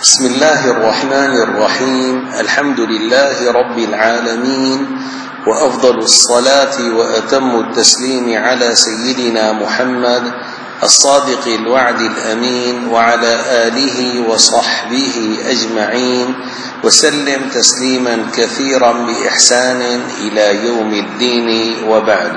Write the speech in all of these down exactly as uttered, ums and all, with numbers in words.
بسم الله الرحمن الرحيم. الحمد لله رب العالمين، وأفضل الصلاة وأتم التسليم على سيدنا محمد الصادق الوعد الأمين، وعلى آله وصحبه أجمعين، وسلم تسليما كثيرا بإحسان إلى يوم الدين، وبعد.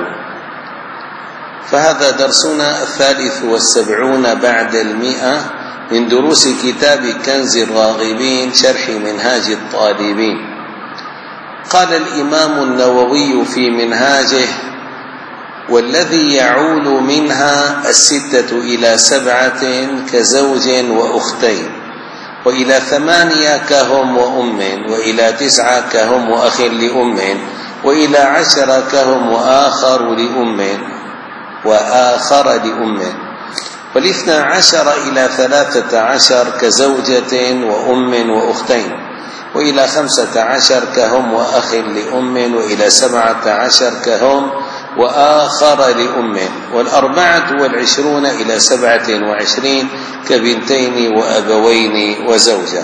فهذا درسنا الثالث والسبعون بعد المئة من دروس كتاب كنز الراغبين شرح منهاج الطالبين. قال الإمام النووي في منهاجه: والذي يعول منها الستة إلى سبعة كزوج وأختين، وإلى ثمانية كهم وأم، وإلى تسعة كهم وأخ لأم، وإلى عشرة كهم وآخر لأم وآخر لأم، والاثنى عشر إلى ثلاثة عشر كزوجة وأم وأختين، وإلى خمسة عشر كهم وأخ لأم، وإلى سبعة عشر كهم وآخر لأم، والأربعة والعشرون إلى سبعة وعشرين كبنتين وأبوين وزوجة.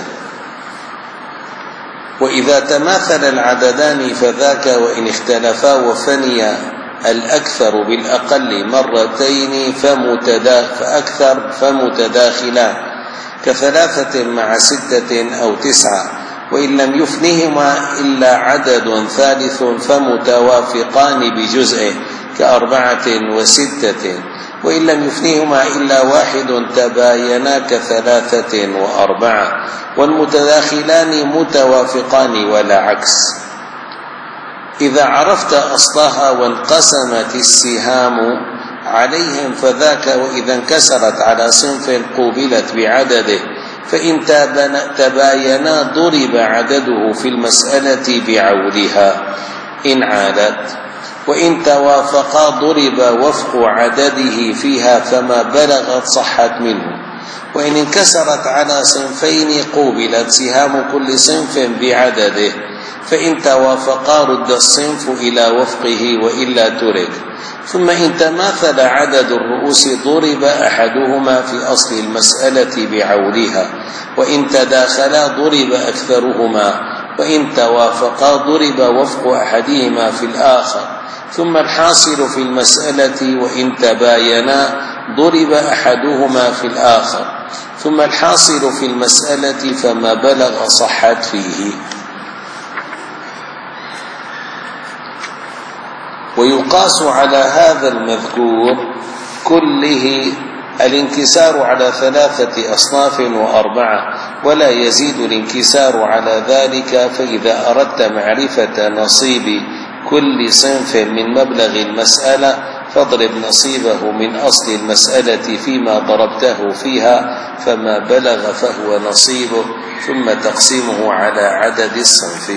وإذا تماثل العددان فذاك، وإن اختلفا وفنيا الأكثر بالأقل مرتين فأكثر فمتداخلان، كثلاثة مع ستة أو تسعة، وإن لم يفنهما إلا عدد ثالث فمتوافقان بجزء كأربعة وستة، وإن لم يفنهما إلا واحد تباينا كثلاثة وأربعة، والمتداخلان متوافقان ولا عكس. إذا عرفت أصلها وانقسمت السهام عليهم فذاك، وإذا انكسرت على صنف قوبلت بعدده، فإن تباينا ضرب عدده في المسألة بعولها إن عادت، وإن توافقا ضرب وفق عدده فيها فما بلغت صحت منه، وإن انكسرت على صنفين قوبلت سهام كل صنف بعدده، فإن توافقا رد الصنف إلى وفقه وإلا ترك. ثم إن تماثل عدد الرؤوس ضرب أحدهما في أصل المسألة بعولها، وإن تداخلا ضرب أكثرهما، وإن توافقا ضرب وفق أحدهما في الآخر. ثم الحاصل في المسألة وإن تباينا ضرب أحدهما في الآخر. ثم الحاصل في المسألة فما بلغ صحت فيه. ويقاس على هذا المذكور كله الانكسار على ثلاثة أصناف وأربعة، ولا يزيد الانكسار على ذلك. فإذا أردت معرفة نصيب كل صنف من مبلغ المسألة فاضرب نصيبه من أصل المسألة فيما ضربته فيها، فما بلغ فهو نصيبه، ثم تقسيمه على عدد الصنف.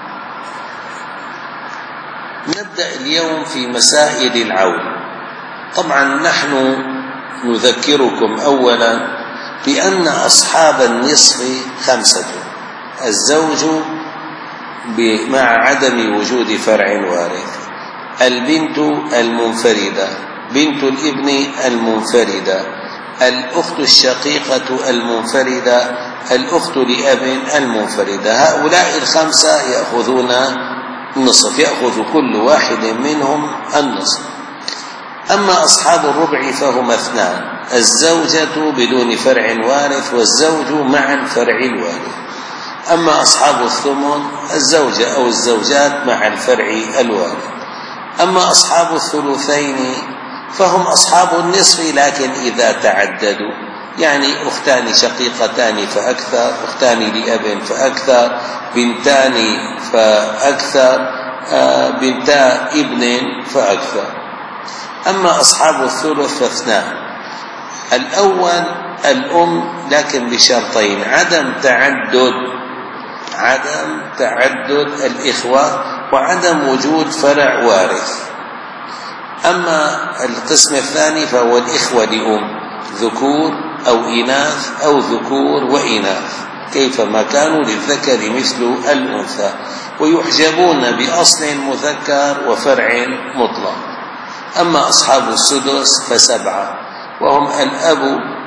نبدأ اليوم في مسائل العول. طبعا نحن نذكركم أولا بأن أصحاب النصف خمسة: الزوج مع عدم وجود فرع وارث، البنت المنفردة، بنت الابن المنفردة، الأخت الشقيقة المنفردة، الأخت لأب المنفردة. هؤلاء الخمسة يأخذون النصف، يأخذ كل واحد منهم النصف. أما أصحاب الربع فهم اثنان: الزوجة بدون فرع وارث، والزوج مع الفرع الوارث. أما أصحاب الثمن الزوجة أو الزوجات مع الفرع الوارث. أما أصحاب الثلثين فهم أصحاب النصف، لكن إذا تعددوا، يعني أختان شقيقتان فأكثر، أختان لأب فأكثر، بنتان فأكثر، بنتا ابن فأكثر. أما أصحاب الثلث فاثنان: الأول الأم، لكن بشرطين: عدم تعدد عدم تعدد الإخوة، وعدم وجود فرع وارث. أما القسم الثاني فهو الإخوة لأم، ذكور أو إناث أو ذكور وإناث، كيفما كانوا للذكر مثل الأنثى، ويحجبون بأصل مذكر وفرع مطلق. أما أصحاب السدس فسبعة، وهم الأب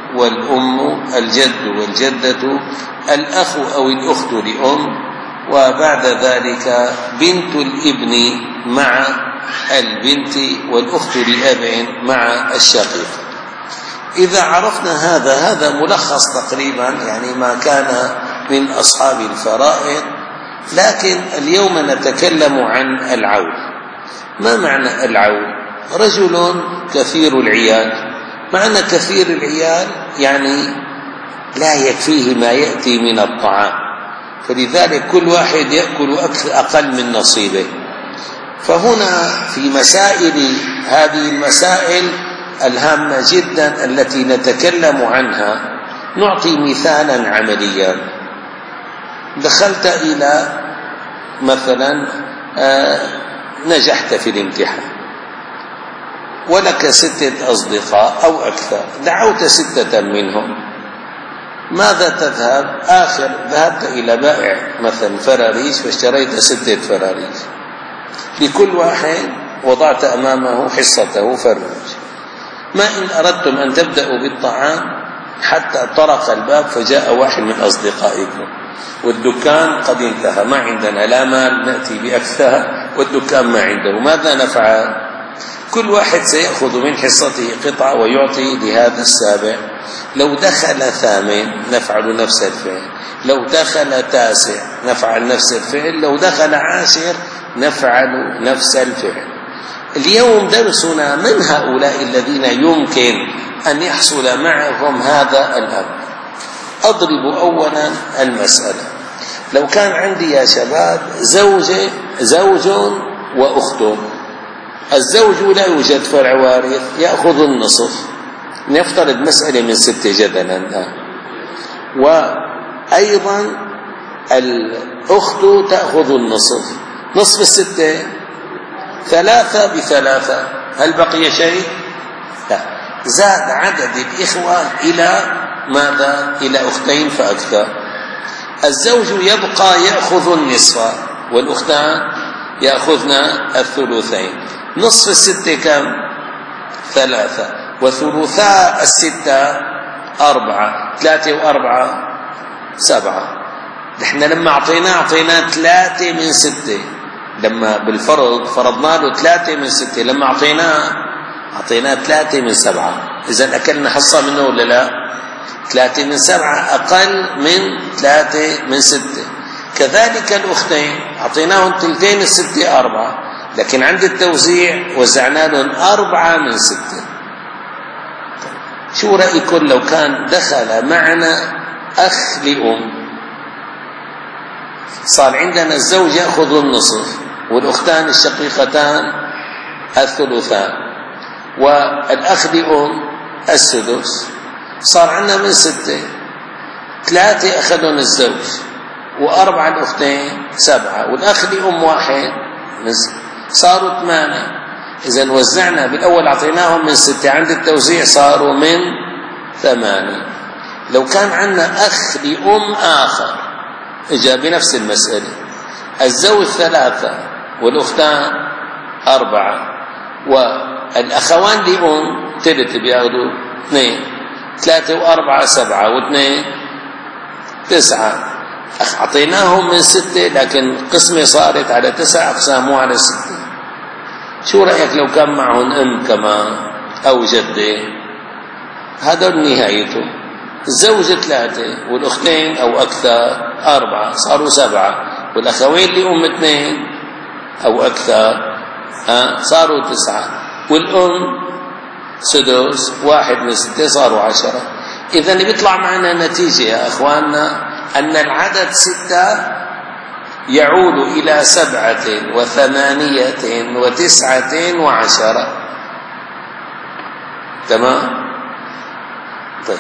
والأم، الجد والجدة، الأخ أو الأخت لأم، وبعد ذلك بنت الابن مع البنت، والأخت لأب مع الشقيق. إذا عرفنا هذا، هذا ملخص تقريبا يعني ما كان من أصحاب الفرائض. لكن اليوم نتكلم عن العول. ما معنى العول؟ رجل كثير العيال. معنى كثير العيال يعني لا يكفيه ما يأتي من الطعام، فلذلك كل واحد يأكل أقل من نصيبه. فهنا في مسائل، هذه المسائل الهامة جدا التي نتكلم عنها، نعطي مثالا عمليا. دخلت إلى مثلا آه نجحت في الامتحان ولك ستة أصدقاء أو أكثر، دعوت ستة منهم، ماذا تذهب؟ آخر ذهبت إلى بائع مثلا فراريج فاشتريت ستة فراريج، لكل واحد وضعت أمامه حصته فروج. ما إن أردتم أن تبدأوا بالطعام حتى طرق الباب فجاء واحد من أصدقائكم والدكان قد انتهى، ما عندنا لا مال نأتي بأكثر والدكان ما عنده، ماذا نفعل؟ كل واحد سيأخذ من حصته قطعة ويعطي لهذا السابع. لو دخل ثامن نفعل نفس الفعل، لو دخل تاسع نفعل نفس الفعل، لو دخل عاشر نفعل نفس الفعل. اليوم درسنا من هؤلاء الذين يمكن أن يحصل معهم هذا الأمر. أضرب أولا المسألة. لو كان عندي يا شباب زوجة زوج وأخت، الزوج لا يوجد فرع وارث يأخذ النصف، نفترض مسألة من ستة جدلا الآن، وأيضا الأخت تأخذ النصف، نصف الستة ثلاثة بثلاثة، هل بقي شيء؟ لا، زاد عدد الإخوة إلى ماذا؟ إلى أختين فأكثر. الزوج يبقى يأخذ النصف والأختان يأخذن الثلثين. نصف الستة كم؟ ثلاثة، وثلثاء الستة أربعة، ثلاثة وأربعة سبعة. نحن لما أعطيناه أعطيناه ثلاثة من ستة، لما بالفرض فرضنا له ثلاثة من ستة، لما أعطيناه أعطيناه ثلاثة من سبعة. إذن أكلنا حصة منه ولا لا؟ ثلاثة من سبعة أقل من ثلاثة من ستة. كذلك الأختين أعطيناهم ثلثين الستة أربعة، لكن عند التوزيع وزعنا لهم أربعة من ستة. شو رأيكم لو كان دخل معنا أخ لأم؟ صار عندنا الزوج يأخذ النصف والأختان الشقيقتان الثلثان والأخ لأم السدس، صار عندنا من ستة ثلاثة أخذون الزوج وأربعة الأختين سبعة والأخ لأم واحد، صاروا ثمانية. إذن وزعنا بالأول أعطيناهم من ستة، عند التوزيع صاروا من ثمانية. لو كان عندنا أخ لأم آخر إجا بنفس المسألة، الزوج ثلاثة والأختان أربعة والأخوان لأم ثلث بياخذوا اثنين، ثلاثة وأربعة سبعة واثنين تسعة. أعطيناهم من ستة لكن قسمة صارت على تسع أقسام مو على ستة. شو رأيك لو كان معهم أم كمان أو جدة؟ هذا نهايته. الزوج ثلاثة والأختين أو أكثر أربعة، صاروا سبعة، والأخوين لأم اثنين أو أكثر ها صاروا تسعة، والأم سدس واحد من ستة صاروا عشرة. إذن بيطلع معنا نتيجة يا أخواننا أن العدد ستة يعود إلى سبعة وثمانية وتسعة وعشرة. تمام؟ طيب.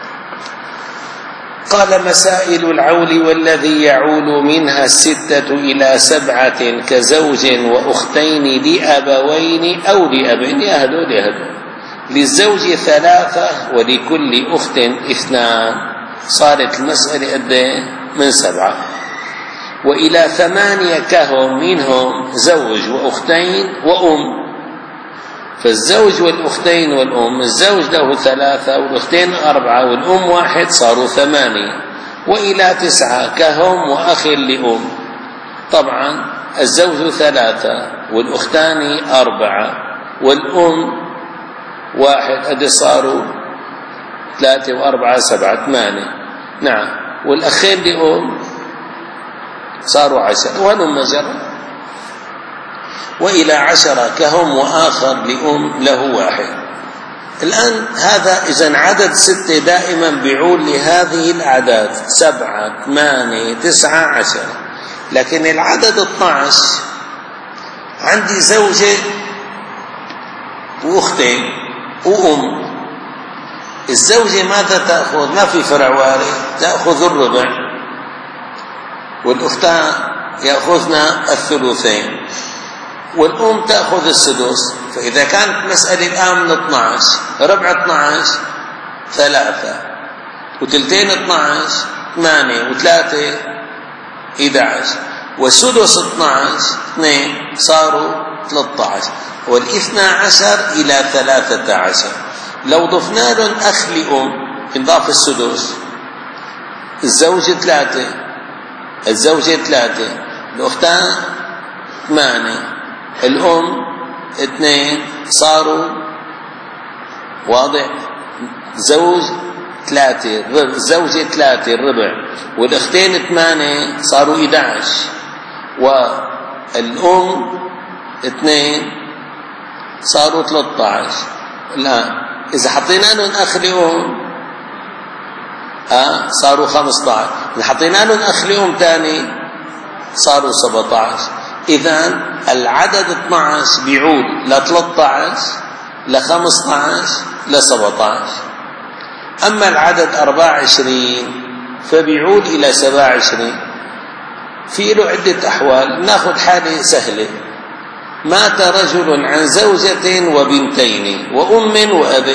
قال مسائل العول والذي يعول منها الستة إلى سبعة كزوج وأختين لأبوين أو لأبين، يهدو لهدو. للزوج ثلاثة ولكل أخت اثنان، صارت المسألة قد من سبعة. وإلى ثمانية كهم منهم زوج وأختين وأم، فالزوج والأختين والأم، الزوج له ثلاثة والأختين أربعة والأم واحد، صاروا ثمانية، وإلى تسعة كهم وأخ لأم. طبعا الزوج ثلاثة والأختان أربعة والأم واحد، أدي صاروا ثلاثة وأربعة سبعة ثمانية. نعم، والأخين لأم صاروا عشرة، وهلم جرى. وإلى عشرة كهم وآخر لأم له واحد. الآن هذا إذن عدد ستة دائما بيعول لهذه الأعداد، سبعة ثمانية تسعة عشرة. لكن العدد اثنى عشر عندي زوجة وأختين وأم. الزوجة ماذا تأخذ؟ ما في فرع وارث، تأخذ الربع، والأختان يأخذن الثلثين، والأم تأخذ السدس. فإذا كانت مسألة الآن من اثنى عشر، ربع اثنى عشر ثلاثة، وثلثين اثنى عشر ثمانية، وثلاثة إحدى عشر، وسدس اثنى عشر اثنين، صاروا ثلاثة عشر، والاثنى عشر إلى ثلاثة عشر. لو ضفنا لهم أخ لأم انضاف السدس، الزوجة ثلاثة، الزوجة ثلاثة، الأختان ثمانية، الأم اثنين، صاروا واضح. زوج ثلاثة، زوجة ثلاثة الربع، والأختين ثمانية، صاروا إحدى عشر، والأم اثنين، صاروا ثلاثة عشر. الآن إذا حطينا لهم أخ لأم آه صاروا خمسة عشر، إذا حطينا لهم أخ لأم ثاني صاروا سبعة عشر. إذن العدد اثنى عشر بيعود ل ثلاثة عشر ل خمسة عشر ل سبعة عشر. أما العدد أربعة وعشرين فبيعود إلى سبعة وعشرين. في له عدة أحوال. نأخذ حالة سهلة: مات رجل عن زوجة وبنتين وأم وأب.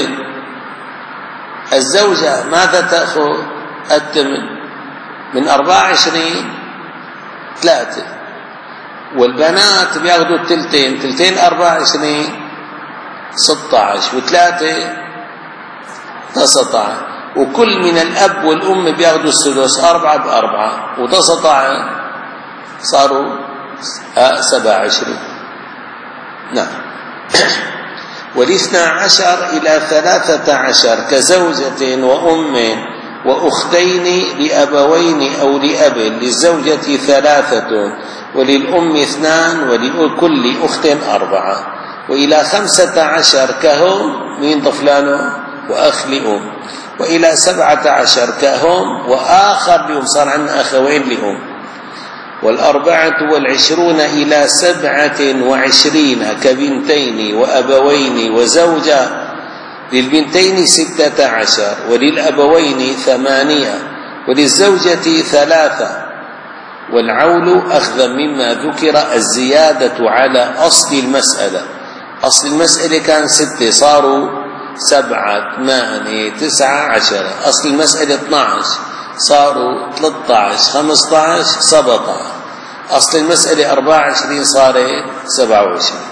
الزوجة ماذا تأخذ؟ الثمن من أربعة وعشرين ثلاثة، والبنات بياخذوا الثلثين، ثلثين أربعة وعشرين ستة عشر، وثلاثة تسعة عشر، وكل من الأب والأم بياخذوا السدس، أربعة بأربعة وتسعة عشر، صاروا سبعة وعشرين. نعم. والاثنى عشر إلى ثلاثة عشر كزوجة وأم وأختين لأبوين أو لأب، للزوجة ثلاثة وللأم اثنان ولكل أخت أربعة. وإلى خمسة عشر كهم من طفلانه وأخ لأم، وإلى سبعة عشر كهم وآخر لأم، صار عندنا أخوين لأم. والأربعة والعشرون إلى سبعة وعشرين كبنتين وأبوين وزوجة، للبنتين ستة عشر وللأبوين ثمانية وللزوجة ثلاثة. والعول أخذا مما ذكر الزيادة على أصل المسألة. أصل المسألة كان ستة، صاروا سبعة ثمانية تسعة عشرة. أصل المسألة اثنى عشر، صاروا ثلاثة عشر خمسة عشر سبعة عشر. أصل المسألة أربعة وعشرين، صارت سبعة وعشرين.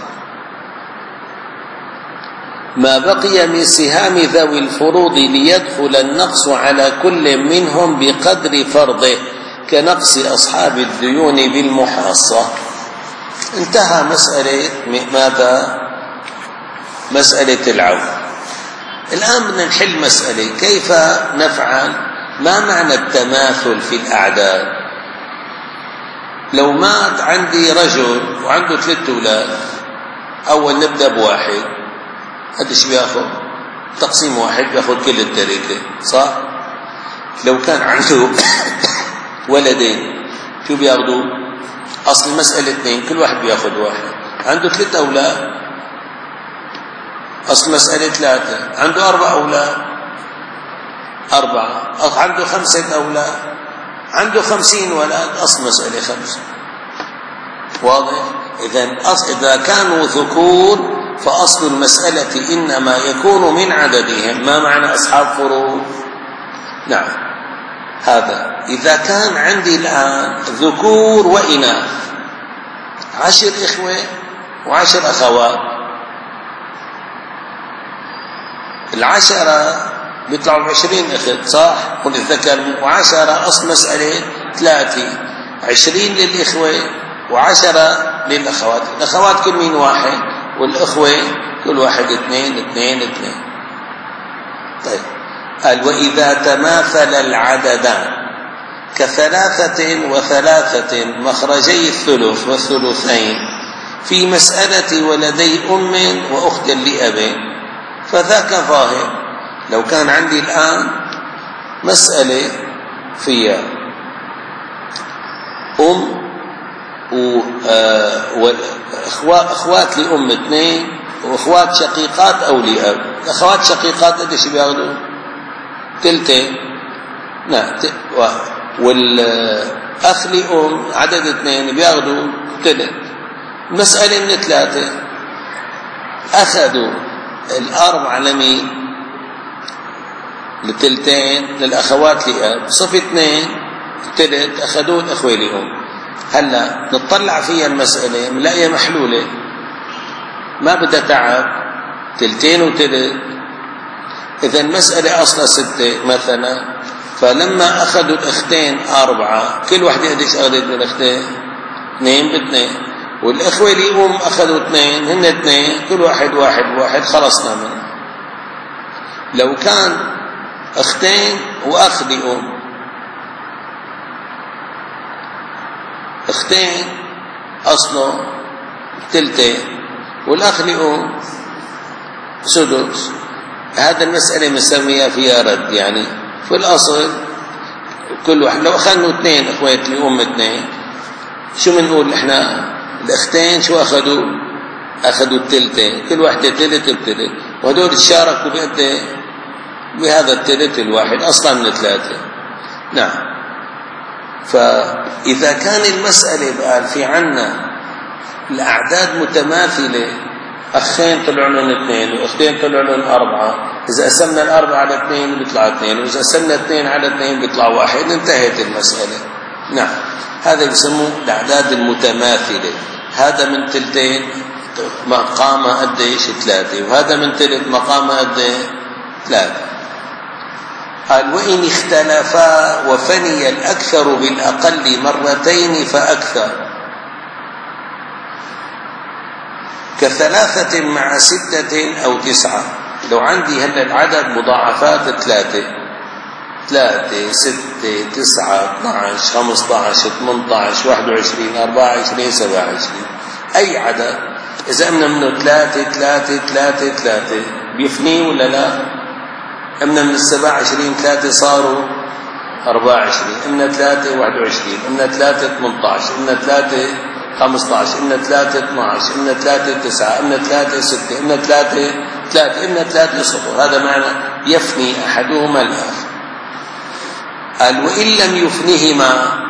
ما بقي من سهام ذوي الفروض ليدخل النقص على كل منهم بقدر فرضه، كنقص أصحاب الديون بالمحاصة. انتهى مسألة ماذا؟ مسألة العون. الآن بدنا نحل مسألة كيف نفعل. ما معنى التماثل في الأعداد؟ لو مات عندي رجل وعنده ثلاث أولاد، أول نبدأ بواحد، قديش بياخذ؟ تقسيم واحد بياخذ كل التركة، صح؟ لو كان عنده ولدين شو بياخذوا؟ أصل المسألة اثنين، كل واحد بياخذ واحد. عنده ثلاث أولاد، أصل مسألة ثلاثة. عنده أربع أولاد، أربعة. عنده خمسة أولاد، عنده خمسين ولد، أصل مسألة خمسة. واضح؟ إذن إذا كانوا ذكور فأصل المسألة إنما يكون من عددهم. ما معنى أصحاب فروض؟ نعم، هذا إذا كان عندي الآن ذكور وإناث، عشر إخوة وعشر أخوات، العشرة بيطلعوا بعشرين أخت صح؟ والذكر وعشرة أصل مسألة ثلاثة، عشرين للإخوة وعشرة للأخوات. الأخوات كل مين واحد، والإخوة كل واحد اثنين اثنين اثنين. طيب قال وإذا تماثل العددان كثلاثة وثلاثة مخرجي الثلث والثلثين في مسألة ولدي أم وأخت لأب فذاك ظاهر. لو كان عندي الآن مسألة فيها أم وأخوات لأم اثنين وأخوات شقيقات أو لأب. الأخوات شقيقات قديش بياخذوا؟ تلتين. نعم. والأخ لأم عدد اثنين بياخذوا تلت. المسألة من ثلاثة أخذوا الأربعة لمين؟ لتلتين للأخوات لأب، صف اثنين تلت أخذوه الأخوة لأم. هلا نطلع فيها المسألة نلاقيها محلولة، ما بدها تعب، تلتين وتلت. إذا المسألة أصلا ستة مثلا، فلما أخذوا الأختين أربعة كل واحدة قديش أخذت من الأختين؟ اثنين باثنين. والإخوة لأم أخذوا اثنين، هن اثنين كل واحد واحد واحد، خلصنا منه. لو كان أختين وأخ لأم، أختين أصله تلتين والأخ لأم سدس، هذا المسألة مسميها فيها رد. يعني في الأصل كل واحد لو أخذنا اثنين أخوات لأم اثنين، شو بنقول إحنا؟ الأختين شو أخذوا؟ أخذوا التلتين، كل واحدة تلت التلت، وهدول تشاركوا بقد بهذا التلت الواحد أصلا من ثلاثة. نعم. فإذا كان المسألة بقى في عنا الأعداد متماثلة، أخين طلعوا لهم اثنين وأختين طلعوا لهم أربعة، إذا قسمنا الأربعة على اثنين بيطلع اثنين، وإذا قسمنا اثنين على اثنين بيطلع واحد، انتهت المسألة. نعم. هذا بيسموه الأعداد المتماثلة. هذا من تلتين مقامه قديش؟ ثلاثة، وهذا من تلت مقامه قديش؟ ثلاثة. قال وإن اختلفا وفني الأكثر بالأقل مرتين فأكثر كثلاثة مع ستة أو تسعة. لو عندي هلا العدد مضاعفات ثلاثة ثلاثة ستة تسعة اثناعش خمسطعش ثمنطعش واحد وعشرين أربعة وعشرين سبعة وعشرين، أي عدد إذا أمنا منه ثلاثة ثلاثة ثلاثة ثلاثة بيفني ولا لا؟ أمنا من السبع عشرين ثلاثة صاروا أربعة وعشرين، أمنا ثلاثة واحد وعشرين، أمنا ثلاثة ثمنطعش، أمنا ثلاثة خمسطعش، أمنا ثلاثة اثناعش، أمنا ثلاثة تسعة، أمنا ثلاثة ستة، أمنا ثلاثة ثلاثة، أمنا ثلاثة صفر. هذا معنى يفني أحدهما الآخر. قال وإن لم يفنهما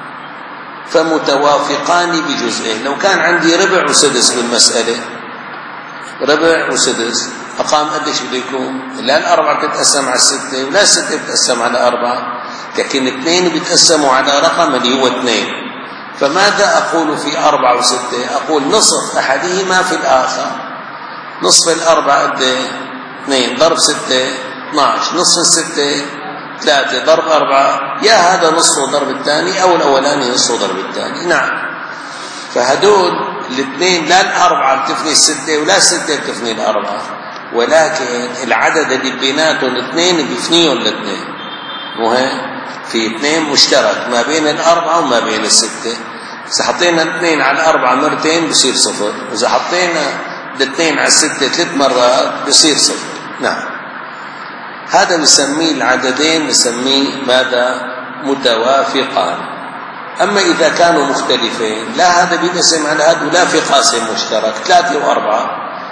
فمتوافقان بجزئه. لو كان عندي ربع وسدس بالمسألة، ربع وسدس، أقام قديش بده يكون؟ لا الأربعة بتتقسم على الستة ولا الستة بتتقسم على أربعة، لكن اثنين بيتقسموا على رقم اللي هو اثنين. فماذا أقول في أربعة وستة؟ أقول نصف أحدهما في الآخر. نصف الأربعة قد اثنين ضرب ستة اثناعش، نصف الستة ثلاثة ضرب أربعة، يا هذا نصف ضرب الثاني أو الأولاني نصف ضرب الثاني. نعم. فهدول الاثنين لا الأربعة بتفني الستة ولا الستة بتفني الأربعة، ولكن العدد اللي بيناتهم الاثنين بيفنيهم الاثنين. مهم في اثنين مشترك ما بين الأربعة وما بين الستة. إذا حطينا اثنين على الأربعة مرتين بصير صفر، إذا حطينا الاثنين على الستة ثلاث مرات بصير صفر. نعم. هذا نسميه العددين نسميه ماذا؟ متوافقان. أما إذا كانوا مختلفين لا هذا بينقسم على هذا ولا في قاسم مشترك، ثلاثة وأربعة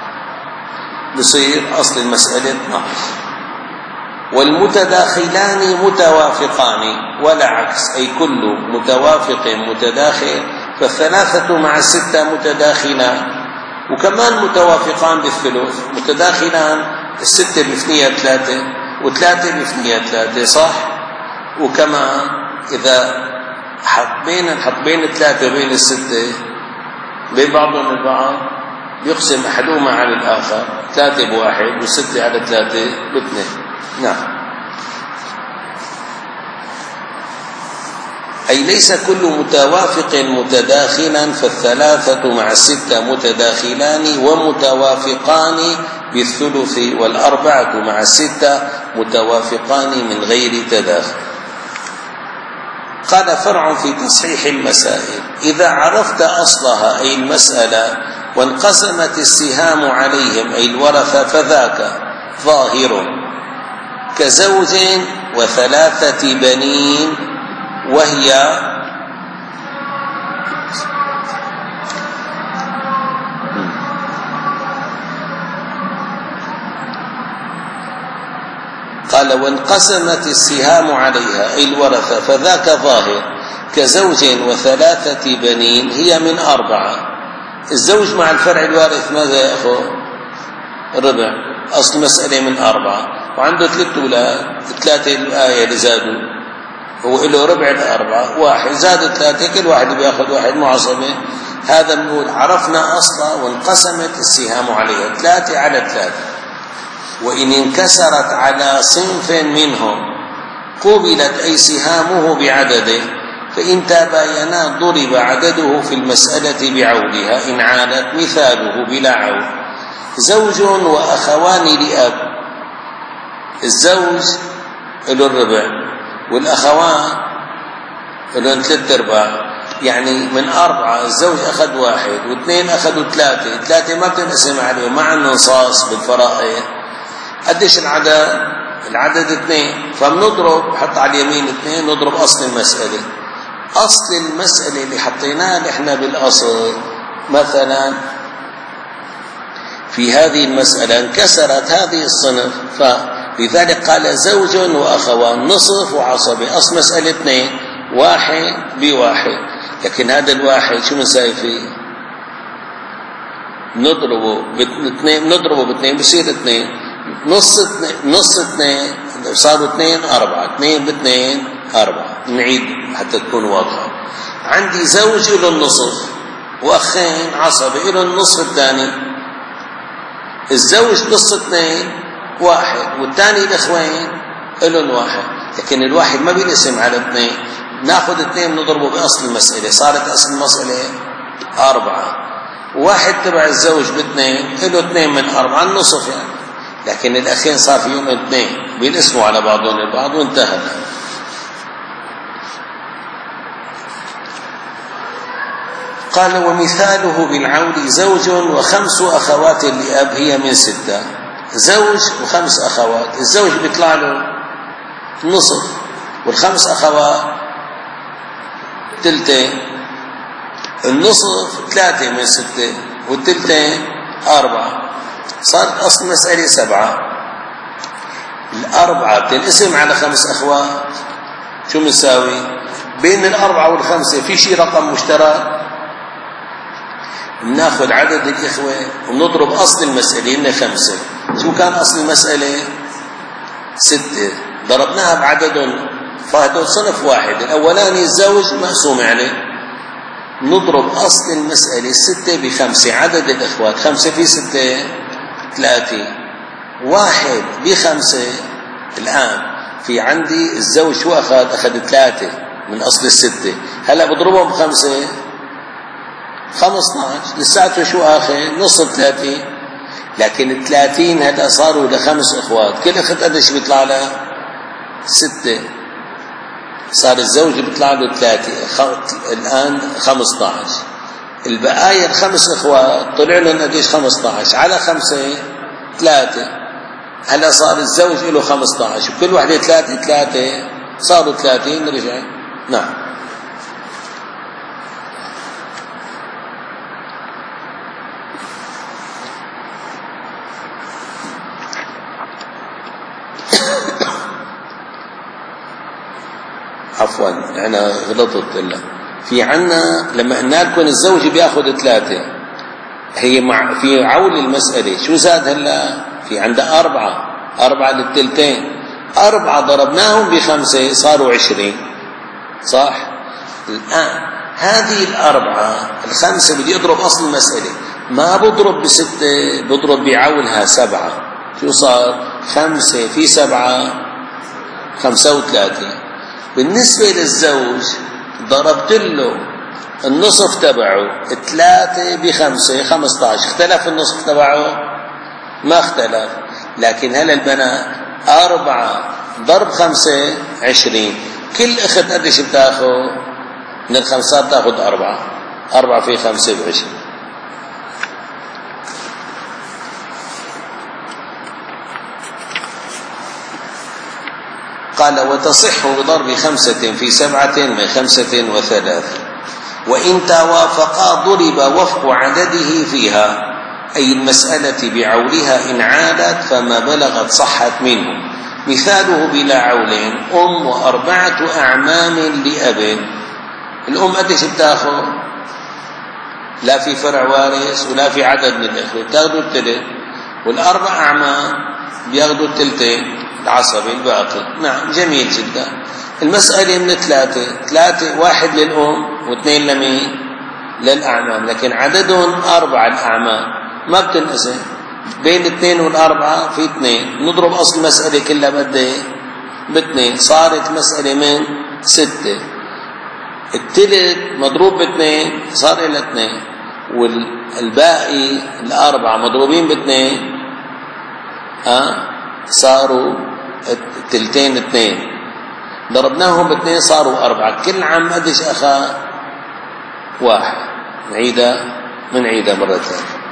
بصير أصل المسألة اثناعش. والمتداخلان متوافقان ولا عكس، أي كل متوافق متداخل، فالثلاثة مع الستة متداخلان، وكمان متوافقان بالثلث متداخلان. الستة بفنيها ثلاثة وثلاثة بفنيها ثلاثة، صح؟ وكمان إذا حط بين نحط بين الثلاثة وبين الستة بين بعضهم البعض يقسم أحدهما على الآخر، ثلاثة بواحد والستة على ثلاثة باثنين. نعم. أي ليس كل متوافق متداخلا، فالثلاثة مع الستة متداخلان ومتوافقان بالثلث، والأربعة مع الستة متوافقان من غير تداخل. قال: فرع في تصحيح المسائل: إذا عرفت أصلها أي المسألة وانقسمت السهام عليهم أي الورثة فذاك ظاهر، كزوج وثلاثة بنين، وهي قال: وانقسمت السهام عليها أي الورثة فذاك ظاهر، كزوج وثلاثة بنين هي من أربعة. الزوج مع الفرع الوارث ماذا يأخذ؟ ربع. أصل مسألة من أربعة، وعنده ثلاثة أولاد، ثلاثة الآية اللي زادوا، هو له ربع الأربعة، واحد زاد ثلاثة، كل واحد بياخذ واحد معصبة. هذا بنقول عرفنا أصلا وانقسمت السهام عليها ثلاثة على ثلاثة، وإن انكسرت على صنف منهم قبلت أي سهامه بعدده، فإن تباينا ضرب عدده في المسألة بعولها إن عانت. مثاله بلا عول: زوج وأخوان لأب. الزوج له الربع والأخوان لهم ثلاثة أرباع، يعني من أربعة الزوج أخذ واحد واثنين أخذوا ثلاثة، ثلاثة ما بتنقسم عليهم، ما عندنا نصاص بالفرائض. قديش العدد؟ العدد اثنين، فبنضرب، حط على اليمين اثنين، نضرب أصل المسألة. أصل المسألة اللي حطيناه نحن بالأصل، مثلا في هذه المسألة انكسرت هذه الصنف، فلذلك قال زوج وأخوان نصف وعصبة. أصل مسألة اثنين، واحد بواحد، لكن هذا الواحد شو بنساوي فيه؟ نضربه باثنين، نضربه باثنين بصير اثنين، نص اثنين، نص اثنين صاروا اثنين أربعة، اثنين باثنين أربعة. نعيد حتى تكون واضحة. عندي زوج له النصف وأخين عصبة له النصف الثاني. الزوج نص اثنين واحد، والثاني الأخوين لهم واحد، لكن الواحد ما بينقسم على اثنين. ناخذ اثنين نضربه بأصل المسألة، صارت أصل المسألة أربعة. واحد تبع الزوج باثنين له اثنين من أربعة، النصف يعني، لكن الأخين صار فيهم اثنين بينقسموا على بعضهم البعض وانتهى. قال: ومثاله بالعول زوج وخمس أخوات لأب هي من ستة. زوج وخمس أخوات، الزوج بيطلع له نصف والخمس أخوات تلتين، النصف ثلاثة من ستة والتلتين أربعة، صارت أصل مسألة سبعة. الأربعة بتنقسم على خمس أخوات، شو مساوي؟ بين الأربعة والخمسة في شيء رقم مشترك، بناخذ عدد الإخوة ونضرب أصل المسألة إنه خمسة. شو كان أصل المسألة؟ ستة، ضربناها بعددهم، فهدول صنف واحد، الأولاني الزوج مقسوم عليه، نضرب أصل المسألة ستة بخمسة، عدد الإخوات خمسة في ستة ثلاثة، واحد بخمسة. الآن في عندي الزوج شو أخذ؟ أخذ ثلاثة من أصل الستة، هلأ بضربهم بخمسة خمسة عشر، لساته شو آخذ؟ نص ثلاثين، لكن الثلاثين هذا صاروا لخمس إخوات، كل أخت قديش بيطلع لها؟ ستة، صار الزوج بيطلع له ثلاثة، الآن خمسة عشر. البقايا الخمس إخوات طلع لهم قديش؟ خمسة عشر على خمسة ثلاثة، هلا صار الزوج له خمسة عشر، وكل واحدة ثلاثة ثلاثة صاروا ثلاثين. رجع. نعم. عفوا أنا غلطت. إلا في عنا لما قلنا لكم الزوج بياخذ ثلاثة، هي مع في عول المسألة شو زاد هلا؟ في عندها أربعة، أربعة للتلتين، أربعة ضربناهم بخمسة صاروا عشرين، صح؟ الآن هذه الأربعة الخمسة بدي أضرب أصل المسألة، ما بضرب بستة، بضرب بعولها سبعة. شو صار؟ خمسة في سبعة خمسة وثلاثين. بالنسبة للزوج ضربت له النصف تبعه ثلاثة بخمسة خمسة عشر، اختلف النصف تبعه؟ ما اختلف. لكن هلا البنات أربعة ضرب خمسة عشرين، كل أخت قديش بتاخذ من الخمسات؟ تاخذ أربعة، أربعة في خمسة بعشرين. قال وتصح بضرب خمسة في سبعة من خمسة وثلاث، وإن توافقا ضرب وفق عدده فيها، أي المسألة بعولها إن عادت فما بلغت صحت منه. مثاله بلا عولين أم وأربعة أعمام لأب. الأم قديش بتاخذ؟ لا في فرع وارث ولا في عدد من الإخوة، بتاخذوا الثلث، والأربع أعمام بياخذوا الثلثين العصبي الباقي. نعم جميل جدا. المسألة من ثلاثة، ثلاثة واحد للأم واثنين لمين؟ للأعمام، لكن عددهم أربعة الأعمام، ما بتنقسم بين اثنين والأربعة في اثنين، نضرب أصل المسألة كلها بقد باثنين، صارت المسألة من ستة. الثلث مضروب باثنين صار إلى اثنين، والباقي الأربعة مضروبين باثنين ها صاروا الثلثين اثنين، ضربناهم باثنين صاروا أربعة. كل عام قديش أخذ؟ واحد. نعيدها من عيدها مرة ثانية.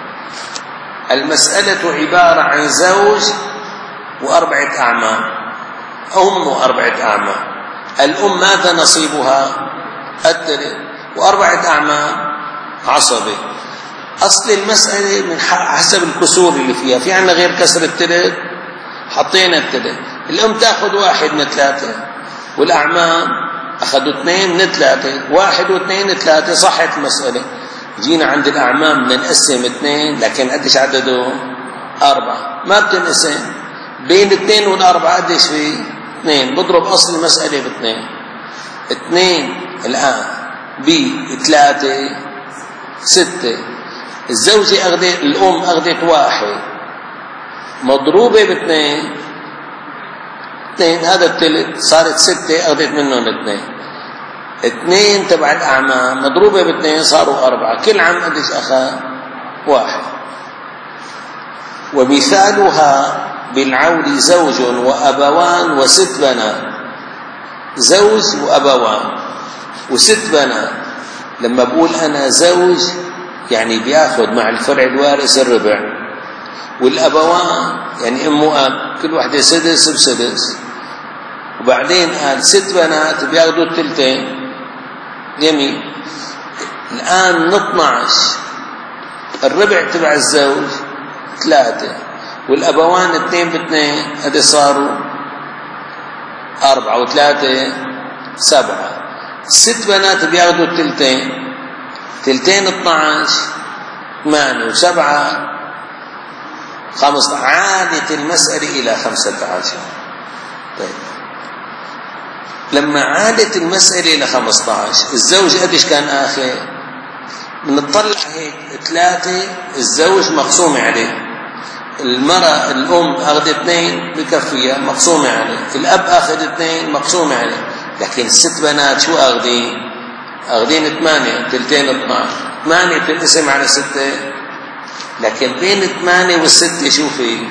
المسألة عبارة عن زوج وأربعة أعمام، أم وأربعة أعمام. الأم ماذا نصيبها؟ الثلث، وأربعة أعمام عصبة. أصل المسألة من حسب الكسور اللي فيها، في عنا غير كسر الثلث، حطينا الثلث. الأم تأخذ واحد من ثلاثة، والأعمام أخذوا اثنين من ثلاثة، واحد واثنين ثلاثة، صحت المسألة. جينا عند الأعمام بدنا نقسم اثنين، لكن قديش عددهم؟ أربعة، ما بتنقسم بين اثنين والأربعة. قديش في؟ اثنين، بضرب أصل المسألة باثنين. اثنين الآن بثلاثة ستة. الزوجة أخذت، الأم أخذت واحد مضروبة باثنين، اثنين هذا الثلث، صارت ستة أخذت منهم اثنين. اثنين تبع الأعمام مضروبة باثنين صاروا أربعة. كل عام قديش أخذ؟ واحد. ومثالها بالعول زوج وأبوان وست بنات. زوج وأبوان وست بنات. لما بقول أنا زوج يعني بياخذ مع الفرع الوارث الربع، والأبوان يعني أم وأب كل واحدة سدس بسدس، وبعدين قال ست بنات بياخذوا الثلثين. جميل. الآن من اثنعش الربع تبع الزوج ثلاثة، والأبوان اثنين باثنين، هذا صاروا أربعة، وثلاثة سبعة. ست بنات بياخذوا الثلثين، ثلثين اثنعش ثمانية، وسبعة خمسة. عادت المسألة إلى خمسة عشر. طيب لما عادت المسألة إلى خمسة عشر، الزوج قديش كان آخر؟ بنطلع هيك ثلاثة، الزوج مقسومة عليه، المرأة الأم أخذت اثنين بكفيها مقسومة عليه، الأب أخذ اثنين مقسومة عليه. لكن الست بنات شو أخذين؟ أخذين ثمانية، ثلثين اثناعش. ثمانية تنقسم على ستة، لكن بين ثمانية والستة شو في؟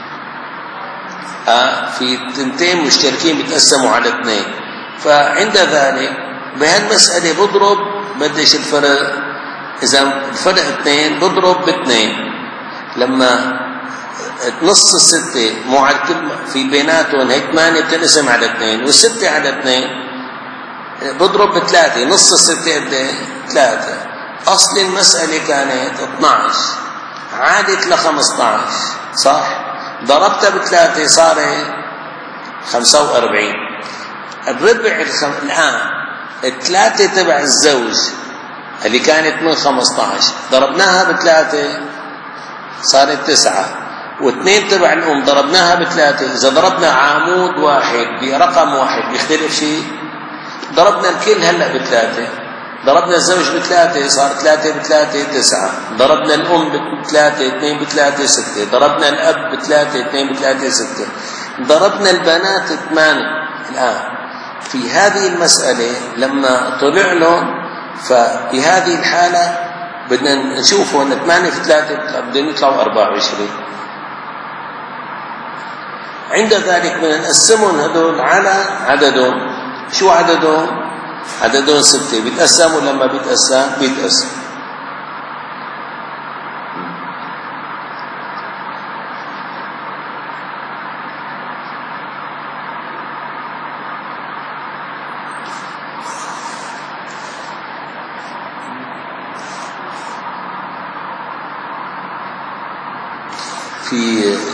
آه في تنتين مشتركين بيتقسموا على اثنين. فعند ذلك بهالمسألة بضرب بديش الفرق، إذا الفرق اثنين بضرب باثنين. لما نص الستة مو على كل في بيناتهم هيك ثمانية بتنقسم على اثنين، والستة على اثنين بضرب بثلاثة، نص الستة قد ثلاثة. أصل المسألة كانت اثنعش، عادت لخمسة عشر، صح؟ ضربتها بثلاثة صارت خمسة وأربعين. الربع الخم... الآن الثلاثة تبع الزوج اللي كانت من خمسة عشر ضربناها بثلاثة صارت تسعة، واثنين تبع الأم ضربناها بثلاثة. إذا ضربنا عمود واحد برقم واحد بيختلف شيء؟ ضربنا الكل هلأ بثلاثة، ضربنا الزوج بثلاثة صار ثلاثة بثلاثة تسعة. ضربنا الأم بثلاثة اثنين بثلاثة ستة. ضربنا الأب بثلاثة اثنين بثلاثة ستة. ضربنا البنات ثمانية. الآن في هذه المسألة لما طلع لهم، فبهذه الحالة بدنا نشوفه أن ثمانية في ثلاثة بدهم يطلعوا أربعة وعشرين. عند ذلك بدنا نقسمهم هذول على عددهم. شو عددهم؟ عددهم ستة. بيتقسموا لما بيتقسم بيتقسم في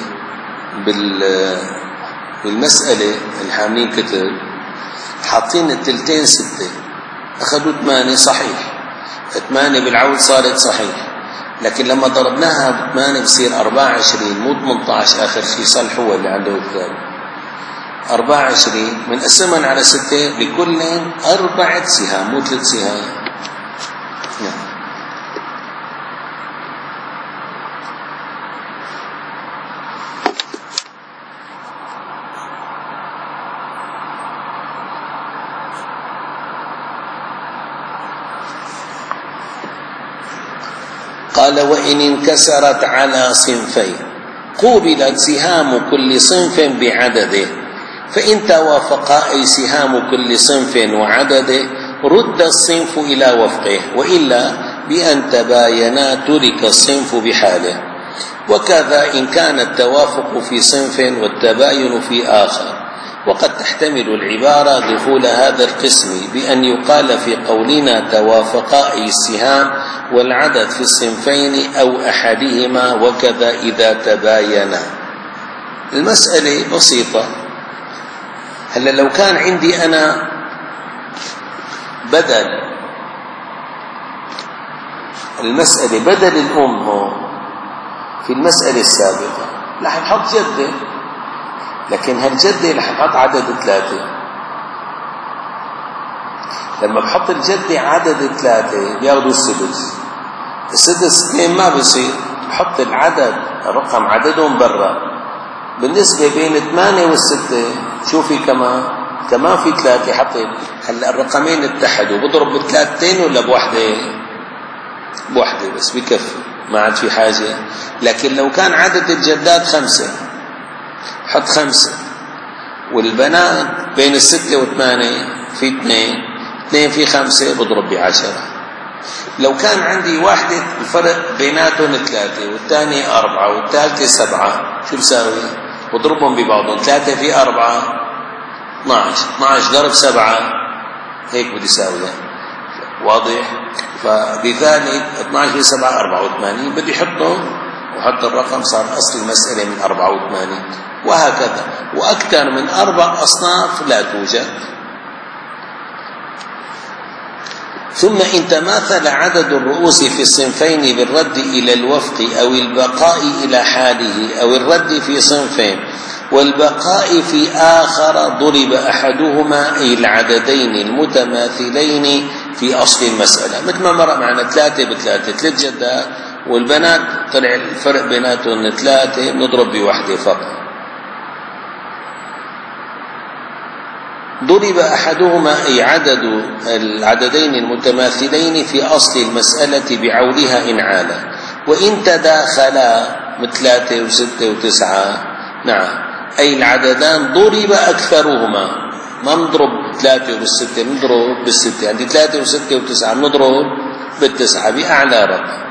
بالمسألة الحاملين كتب حاطين التلتين ستة، أخذوا ثمانية صحيح، ثمانية بالعود صارت صحيح، لكن لما ضربناها بثمانية بصير أربعة وعشرين مو ثمانية عشر. آخر شيء صلح هو اللي عنده الكتاب أربعة وعشرين بنقسمهم على ستة، لكل أربعة سهام مو ثلاث سهام. نعم. قال وإن انكسرت على صنفين قوبلت سهام كل صنف بعدده، فإن توافقا أي سهام كل صنف وعدده رد الصنف إلى وفقه، وإلا بأن تباينا ترك الصنف بحاله. وكذا إن كان التوافق في صنف والتباين في آخر. وقد تحتمل العبارة دخول هذا القسم بأن يقال في قولنا توافقا أي السهام والعدد في الصنفين أو أحدهما، وكذا إذا تباينا. المسألة بسيطة. هلا لو كان عندي أنا بدل المسألة بدل الأم هو في المسألة السابقة رح نحط جدة، لكن هالجدة رح نحط عدد ثلاثة. لما بحط الجدة عدد ثلاثة بياخدوا السدس. السدس اثنين ما بصير، بحط العدد الرقم عددهم برا. بالنسبة بين ثمانية والستة شوفي كمان كمان في ثلاثة حطيت. هلا الرقمين اتحدوا، بضرب بثلاثتين ولا بوحدة؟ بوحدة بس بكفي، ما عاد في حاجة. لكن لو كان عدد الجدات خمسة حط خمسة، والبنات بين الستة والثمانية في اثنين، اثنين في خمسة بضرب بعشرة. لو كان عندي واحدة الفرق بيناتهم ثلاثة والثانية أربعة والثالثة سبعة، شو بساوي؟ بضربهم ببعضهم. ثلاثة في أربعة اثنى عشر، اثنى عشر ضرب سبعة هيك بدي ساويها. واضح؟ فبذلك اثنى عشر في سبعة أربعة وثمانين بدي حطهم، وحط الرقم صار أصل المسألة من أربعة وثمانين. وهكذا. وأكثر من أربع أصناف لا توجد. ثم إن تماثل عدد الرؤوس في الصنفين بالرد إلى الوفق أو البقاء إلى حاله، أو الرد في صنفين والبقاء في آخر، ضرب أحدهما أي العددين المتماثلين في أصل المسألة. مثل ما مر معنا ثلاثة بثلاثة، ثلاث جدات والبنات طلع الفرق بيناتهم ثلاثة، نضرب بوحدة فقط. ضرب أحدهما أي عدد العددين المتماثلين في أصل المسألة بعولها إن عالا. وإن تداخلا مثل ثلاثة وستة وتسعة، نعم، أي العددان ضرب أكثرهما. ما نضرب ثلاثة والستة، نضرب بالستة. عندي ثلاثة وستة وتسعة نضرب بالتسعة بأعلى رقم.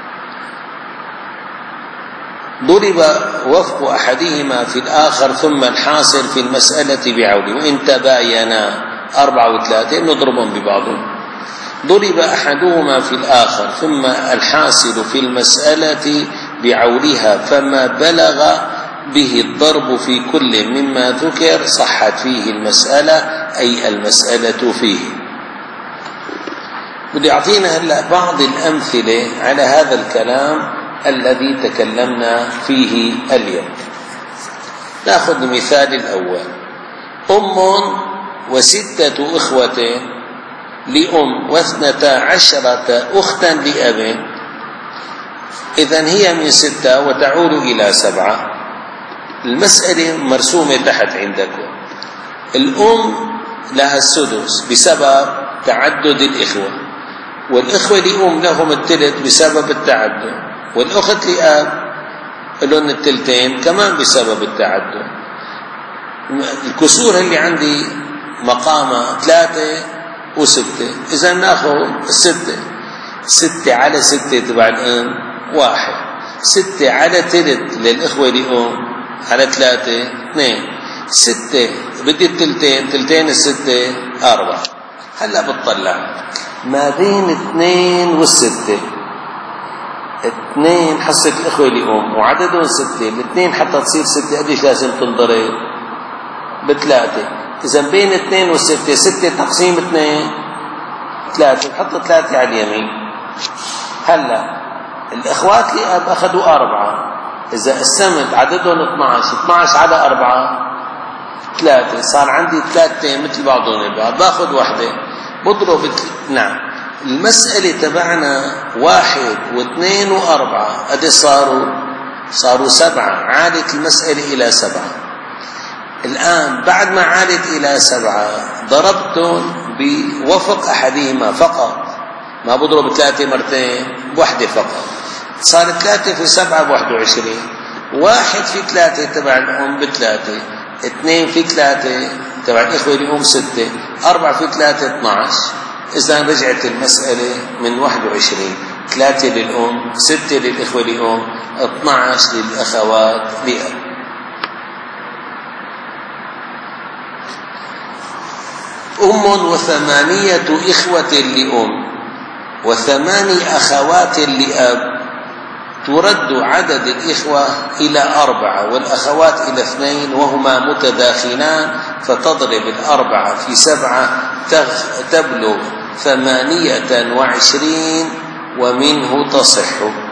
ضرب وفق أحدهما في الآخر ثم الحاصل في المسألة بعوله. وإن تباينا أربعة وثلاثة نضربهم ببعضهم. ضرب أحدهما في الآخر ثم الحاصل في المسألة بعولها، فما بلغ به الضرب في كل مما ذكر صحت فيه المسألة، أي المسألة فيه. بدي أعطينا هلأ بعض الأمثلة على هذا الكلام الذي تكلمنا فيه اليوم. نأخذ المثال الأول. أم وستة إخوة لأم واثنتا عشرة أختا لأب، إذن هي من ستة وتعود إلى سبعة. المسألة مرسومة تحت عندكم. الأم لها السدس بسبب تعدد الإخوة، والإخوة لأم لهم الثلث بسبب التعدد، والأخت لأب لهم الثلثين كمان بسبب التعدد. الكسور اللي عندي مقامها ثلاثة وستة، إذا ناخذ الستة. ستة على ستة تبع الأم واحد، ستة على ثلث للإخوة لأم على ثلاثة اثنين، ستة بدي الثلثين، ثلثين الستة أربعة. هلا بتطلع ما بين اثنين والستة، اثنين حصة الإخوة لأم وعددهم ستة، الاثنين حتى تصير ستة قديش لازم تنضرب؟ بثلاثة. إذا بين اثنين والستة، ستة تقسيم اثنين ثلاثة، بحط ثلاثة على اليمين. هلا الإخوات لأب أخذوا أربعة، إذا قسمت عددهم اثنعش، اثنعش على أربعة ثلاثة، صار عندي ثلاثتين مثل بعضهم البعض، باخذ واحدة بضرب. نعم المسألة تبعنا واحد واثنين وأربعة، قد صاروا صاروا سبعة، عادت المسألة إلى سبعة. الآن بعد ما عادت إلى سبعة ضربتهم بوفق أحدهما فقط، ما بضرب ثلاثة مرتين، بوحدة فقط، صار ثلاثة في سبعة بواحد وعشرين. واحد في ثلاثة تبع الأم بثلاثة، اثنين في ثلاثة تبع الإخوة الأم ستة، أربعة في ثلاثة اثنعش. إذا رجعت المسألة من واحد وعشرين، ثلاثة للأم، ستة للإخوة الأم، اثنعش للأخوات لأب. أم وثمانية إخوة لأم وثماني أخوات لأب، ترد عدد الإخوة إلى أربعة والأخوات إلى اثنين وهما متداخلان، فتضرب الأربعة في سبعة تبلغ ثمانية وعشرين ومنه تصح.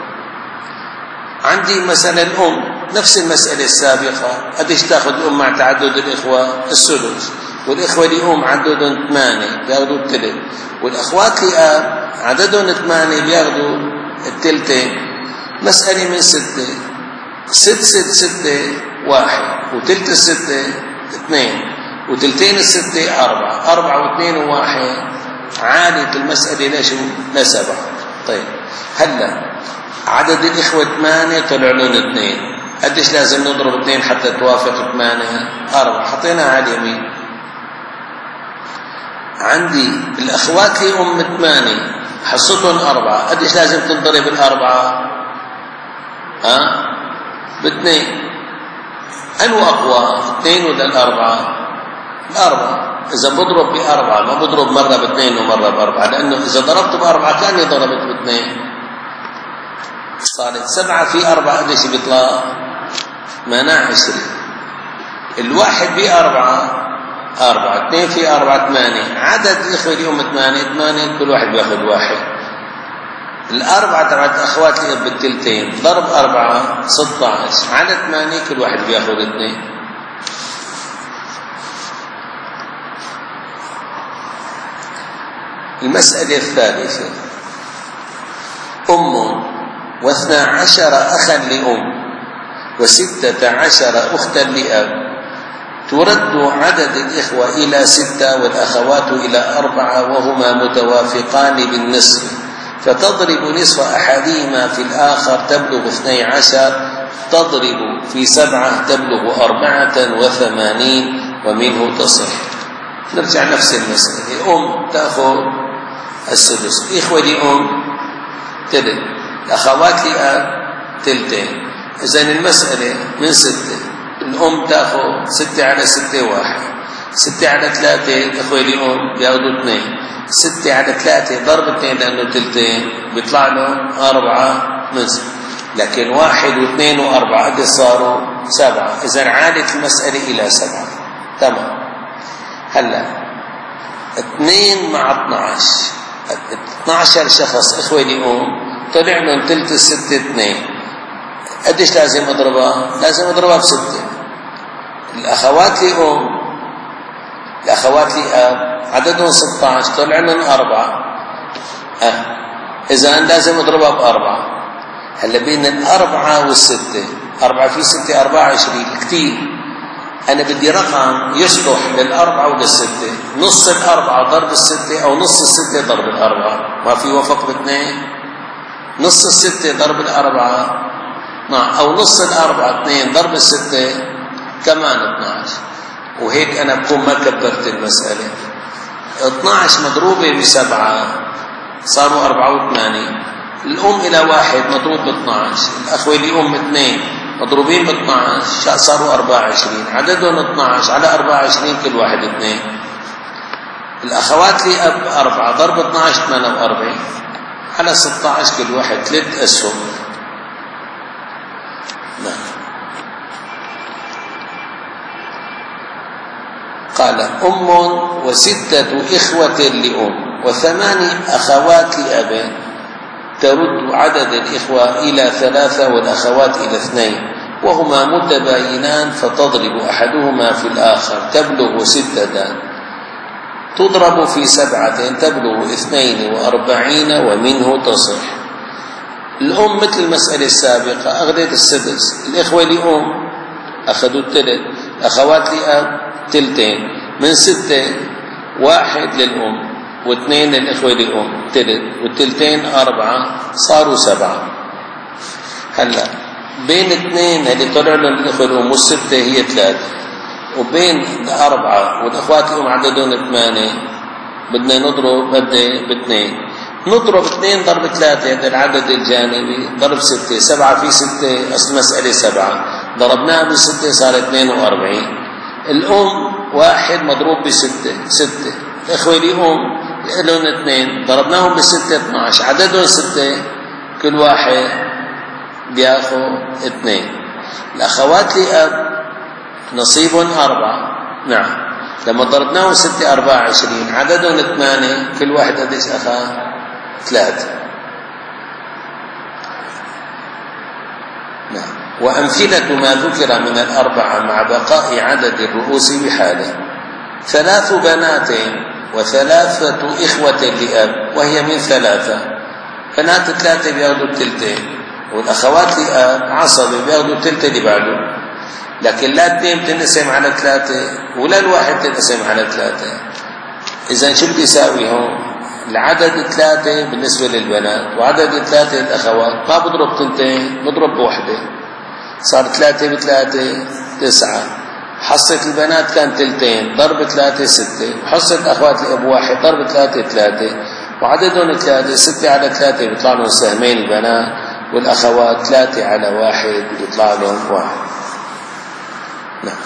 عندي مثلا الأم نفس المسألة السابقة، قديش تأخذ الأم مع تعدد الإخوة؟ السدس، والإخوة لأم عددهم ثمانية بياخذوا الثلث، والأخوات لأب عددهم ثمانية بياخذوا الثلثين. مسألة من ستة، ست ست ستة واحد، وثلث الستة اثنين، وثلثين الستة أربعة، أربعة واثنين وواحد، عادت المسألة لشو؟ لسبعة. طيب هلا عدد الإخوة ثمانية طلع لهم اثنين، قديش لازم نضرب اثنين حتى توافق ثمانية؟ أربعة، حطيناها على اليمين. عندي الأخوات لأم ثمانية حصتهم أربعة، قديش لازم تنضرب الأربعة؟ ها أه؟ باثنين. أنو أقوى؟ اثنين ولا الأربعة؟ الأربعة. إذا بضرب بأربعة ما بضرب مرة باثنين ومرة بأربعة، لأنه إذا ضربت بأربعة كأني ضربت باثنين، صارت سبعة في أربعة قديش بيطلع؟ مانع عشرين. الواحد بأربعة أربعة، اثنين في أربعة ثمانية، عدد الإخوة اليوم ثمانية، ثمانية كل واحد بياخذ واحد. الأربعة تبعت أخوات الأب بالثلثين، ضرب أربعة ستة عشر، على ثمانية كل واحد بياخذ اثنين. المسألة الثالثة، أم واثنى عشر أخا لأم وستة عشر أختا لأب، ترد عدد الإخوة إلى ستة والأخوات إلى أربعة وهما متوافقان بالنصف، فتضرب نصف أحدهما في الآخر تبلغ اثني عشر، تضرب في سبعة تبلغ أربعة وثمانين ومنه تصح. نرجع نفس المسألة، أم تأخذ السدس، إخوة لأم تلت، الأخوات لأب تلتين. إذن المسألة من ستة، الأم تأخذ ستة على ستة واحد، ستة على ثلاثة الإخوة لأم بياخذوا اثنين، ستة على ثلاثة ضرب اثنين لأنه تلتين بيطلع لهم أربعة نصف، لكن واحد واثنين وأربعة قد صاروا سبعة. إذن عادت المسألة إلى سبعة. تمام. هلا اثنين مع اثنعش، اثنعشر شخص إخوة لأم طلع لهم ثلث الستة اثنين، قديش لازم أضربها؟ لازم أضربها بستة. الأخوات لأم الأخوات لأب عددهم ستة عشر طلع من أربعة. أه إذا لازم أضربها بأربعة. هلا بين الأربعة والستة، أربعة في ستة أربعة عشرين كتير. أنا بدي رقم يصلح للأربعة وللستة، نص الأربعة ضرب الستة أو نص الستة ضرب الأربعة، ما في وفق باثنين. نص الستة ضرب الأربعة نعم، أو نص الأربعة اثنين ضرب الستة كمان اثني عشر. وهيك أنا بكون ما كبرت المسألة. اثني عشر مضروبة بسبعة صاروا أربعة وثمانين. الأم إلى واحد مضروب ب اثني عشر، الأخوة لأم اثنين مضروبين ب اثني عشر صاروا أربعة وعشرين. عددهم اثني عشر على أربعة وعشرين كل واحد اثنين. الأخوات لأب أربعة ضرب اثني عشر ثمانية وأربعين على ستة عشر كل واحد ثلاث أسهم. نعم. قال أم وستة إخوة لأم وثماني أخوات لأب ترد عدد الإخوة إلى ثلاثة والأخوات إلى اثنين وهما متباينان فتضرب أحدهما في الآخر تبلغ ستة، تضرب في سبعة تبلغ اثنين وأربعين ومنه تصح. الأم مثل المسألة السابقة أخذت السدس، الإخوة لأم أخذوا الثلث، الأخوات لأب تلتين، من ستة واحد للأم واثنين للإخوة لأم تلت، والتلتين أربعة صاروا سبعة. هلا بين اثنين اللي طلعوا لهم الإخوة لأم والستة هي ثلاثة، وبين أربعة والأخوات لأم عددهم ثمانية بدنا نضرب بدي باثنين، نضرب اثنين ضرب ثلاثة هذا العدد الجانبي ضرب ستة، سبعة في ستة أصل مسألة سبعة ضربناها بستة صار اثنين وأربعين. الأم واحد مضروب بستة ستة، الإخوة لأم لهم اثنين ضربناهم بستة اثني عشر عددهم ستة كل واحد بياخذ اثنين. الأخوات لأب نصيبهم أربعة نعم، لما ضربناهم ستة أربعة وعشرين عددهم ثمانية كل واحد قديش أخذ ثلاثة. نعم. وأمثلة ما ذكر من الأربعة مع بقاء عدد الرؤوس بحاله: ثلاث بنات وثلاثة إخوة لأب وهي من ثلاثة، بنات ثلاثة بياخذوا التلتين والأخوات لأب عصبة بياخذوا التلتة اللي بعده، لكن لا اثنين بتنقسم على ثلاثة ولا الواحد تنقسم على ثلاثة. إذا شو بدي يساوي هون؟ العدد ثلاثة بالنسبة للبنات وعدد ثلاثة للأخوات ما بضرب تنتين، بضرب بوحدة، صار ثلاثة بثلاثة تسعة. حصة البنات كان تلتين ضرب ثلاثة ستة، وحصة الأخوات لأب واحد ضرب ثلاثة ثلاثة، وعددهم ثلاثة ستة على ثلاثة بيطلع لهم سهمين البنات، والأخوات ثلاثة على واحد بيطلع لهم واحد. نعم.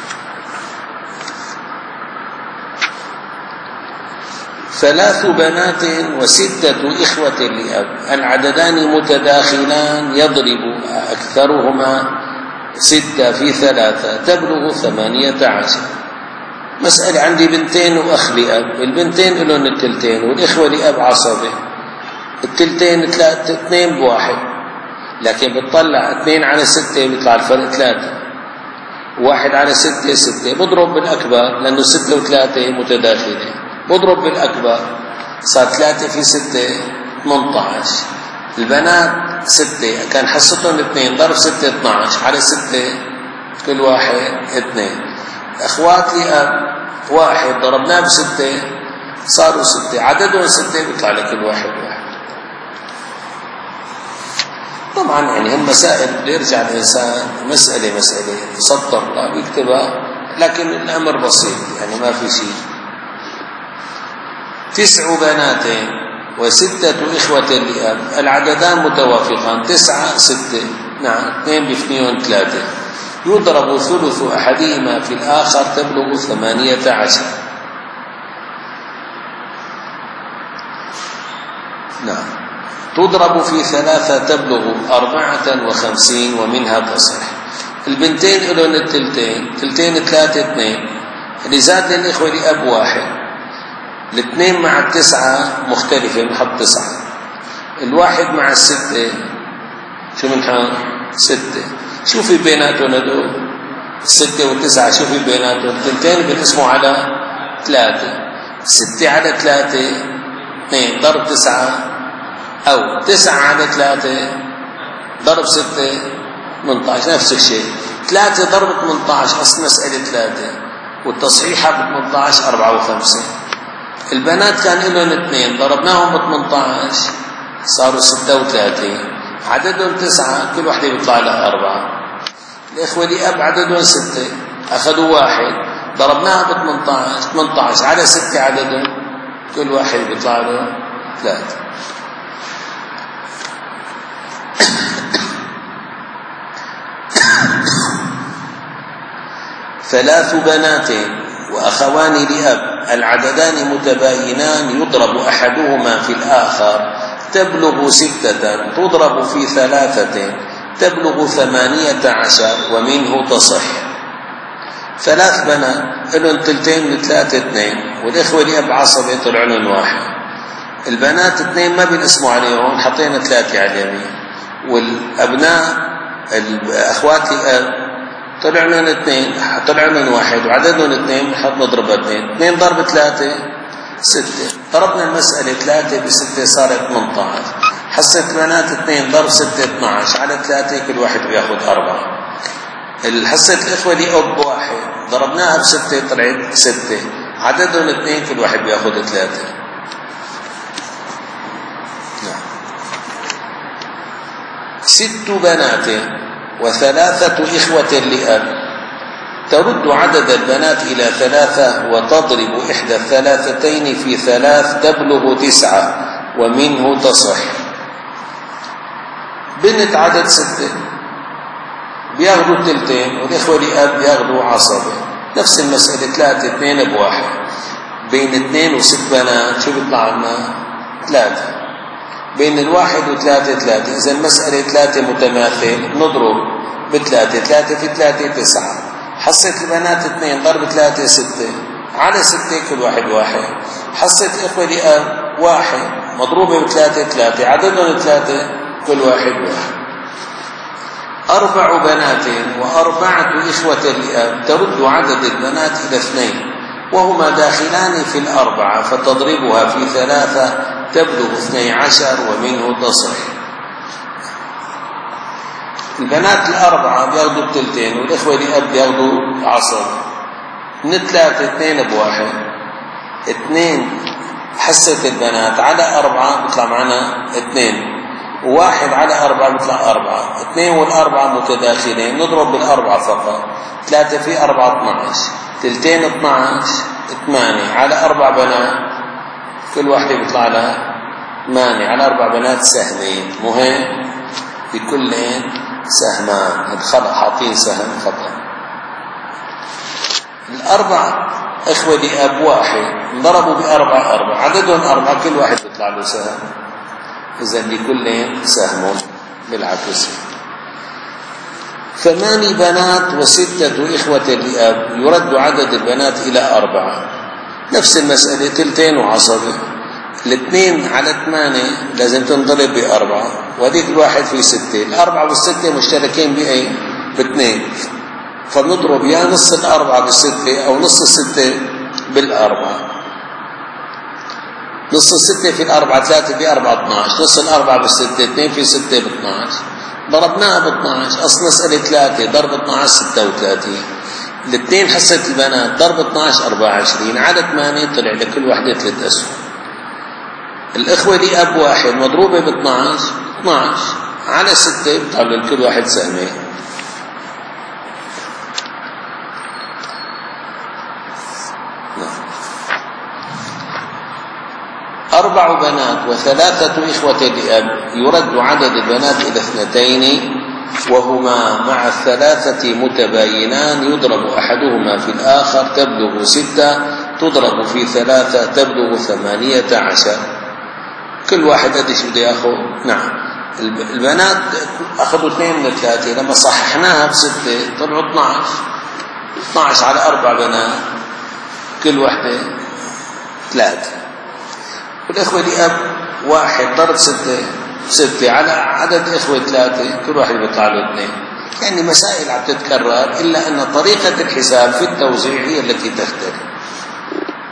ثلاث بنات وستة إخوة لأب العددان متداخلان يضرب أكثرهما ستة في ثلاثة تبلغ ثمانية عشر. مسألة عندي بنتين وأخ لأب، البنتين لهم التلتين والإخوة لأب عصبة، التلتين ثلاثة اثنين بواحد، لكن بتطلع اثنين على ستة بيطلع الفرق ثلاثة، واحد على ستة ستة، بضرب بالأكبر لأنه ستة وثلاثة متداخلين، بضرب بالأكبر صار ثلاثة في ستة ثمانية عشر. البنات ستة كان حصتهم اثنين ضرب ستة اثني عشر على ستة كل واحد اثنين. الأخوات لأب واحد ضربناه بستة صاروا ستة، عددهم ستة بيطلع لكل واحد واحد. طبعا يعني هم مسائل بده يرجع الإنسان مسألة مسألة يسطر لا بيكتبها، لكن الأمر بسيط يعني ما في شيء. تسع بنات وستة إخوة لأب العددان متوافقان، تسعة ستة نعم، اثنين بيفنيهم ثلاثة، يضرب ثلث أحدهما في الآخر تبلغ ثمانية عشر. نعم. تضرب في ثلاثة تبلغ أربعة وخمسين ومنها تصح. البنتين لهم التلتين، تلتين ثلاثة اثنين، اللي زاد للإخوة لأب واحد، الاثنين مع التسعة مختلفة بنحط تسعة، الواحد مع الستة شو بنحط؟ ستة. شوفي بيناتهم هدول الستة والتسعة، شوفي بيناتهم التلتين بنقسموا على ثلاثة، ستة على ثلاثة اثنين ضرب تسعة، أو تسعة على ثلاثة ضرب ستة ثمانية عشر، نفس الشيء. ثلاثة ضرب ثمانية عشر أصل مسألة ثلاثة، والتصحيحة ب ثمانية عشر أربعة وخمسين. البنات كان لهم اثنين ضربناهم ب ثمانية عشر صاروا ستة وثلاثين، عددهم تسعة كل واحدة بيطلع لها أربعة. الإخوة لأب عددهم ستة أخذوا واحد ضربناها ب ثمانية عشر، ثمانية عشر على ستة عددهم كل واحد بيطلع له ثلاثة. ثلاث بنات وأخوان لأب العددان متباينان يضرب أحدهما في الآخر تبلغ ستة تضرب في ثلاثة تبلغ ثمانية عشر ومنه تصح. ثلاث بنات لهم تلتين من ثلاثة اثنين، والإخوة لأب عصبة طلع لهم واحد. البنات اثنين ما بنقسموا عليهم، حطينا ثلاثة على اليمين، والأبناء الأخوات لأب طلع لهم اثنين طلع لهم واحد وعددهم اثنين بنحط نضربها اثنين، اثنين ضرب ثلاثة ستة. ضربنا المسألة ثلاثة بستة صارت ثمانية عشر. حصة البنات اثنين ضرب ستة اثنى عشر على ثلاثة كل واحد بياخذ أربعة. الحصة الإخوة لأب واحد ضربناها بستة طلعت ستة، عددهم اثنين كل واحد بياخذ ثلاثة. نعم. ست بنات وثلاثة إخوة لأب ترد عدد البنات إلى ثلاثة وتضرب إحدى الثلاثتين في ثلاث تبلغ تسعة ومنه تصح. بنت عدد ستة بياخذوا التلتين، والإخوة لأب بياخذوا عصبة. نفس المسألة ثلاثة اثنين بواحد، بين اثنين وست بنات شو بيطلع لنا؟ ثلاثة. بين الواحد وثلاثة ثلاثة، إذا المسألة ثلاثة متماثل نضرب بثلاثة، ثلاثة في ثلاثة تسعة. حصة البنات اثنين ضرب ثلاثة ستة على ستة كل واحد واحد. حصة إخوة لأب واحد مضروبة بثلاثة ثلاثة عددهم ثلاثة كل واحد واحد. أربع بنات وأربعة إخوة لأب ترد عدد البنات إلى اثنين وهما داخلان في الأربعة فتضربها في ثلاثة تبلغ اثني عشر ومنه تصح. البنات الأربعة بياخذوا التلتين، والإخوة لأب بياخذوا عصر. من ثلاثة اثنين بواحد، اثنين حصة البنات على أربعة بيطلع معنا اثنين، وواحد على أربعة بيطلع أربعة. اثنين والأربعة متداخلين نضرب بالأربعة فقط. ثلاثة في أربعة اثنى عشر، تلتين اثنى عشر ثمانية على أربع بنات كل واحدة بيطلع لها ثمانية على أربع بنات سهمين. مهم بكلين سهمان، الخطأ حاطين سهم خطأ. الأربع إخوة لأب واحد ضربوا بأربعة أربعة عددهم أربعة كل واحد بيطلع له سهم، إذا لكلين سهم بالعكس. ثماني بنات وستة إخوة لأب يرد عدد البنات إلى أربعة. نفس المسألة تلتين وعصبة، الاثنين على ثمانية لازم تنضرب بأربعة، وهذيك الواحد في ستة. الأربعة والستة مشتركين بأي؟ باثنين، فنضرب يا نص الأربعة بالستة أو نص الستة بالأربعة. نص الستة في الأربعة ثلاثة بأربعة اثنى عشر، نص الأربعة بالستة اثنين في ستة باثنى عشر. ضربناها باثنى عشر، أصل مسألة ثلاثة ضرب اثنى عشر ستة وثلاثين. الاثنين حصة البنات ضرب اثنى عشر أربعة وعشرين على ثمانية طلع لكل واحدة ثلاث أسهم. الإخوة دي أب واحد مضروبة باثنى عشر اثنى عشر على ستة بيطلع لكل واحد سهمين. أربع بنات وثلاثة إخوة لأب يرد عدد البنات إلى اثنتين وهما مع الثلاثة متباينان يضرب أحدهما في الآخر تبلغ ستة تضرب في ثلاثة تبلغ ثمانية عشر. كل واحد قديش بده ياخذ؟ نعم، البنات أخذوا اثنين من ثلاثة، لما صححناها بستة طلعوا اثنى عشر. اثنى عشر على أربع بنات كل واحدة ثلاثة. والإخوة لأب واحد ضرب ستة ستة على عدد إخوة ثلاثة كل واحد بيطلع له اثنين. يعني مسائل عم تتكرر، إلا أن طريقة الحساب في التوزيع هي التي تختلف.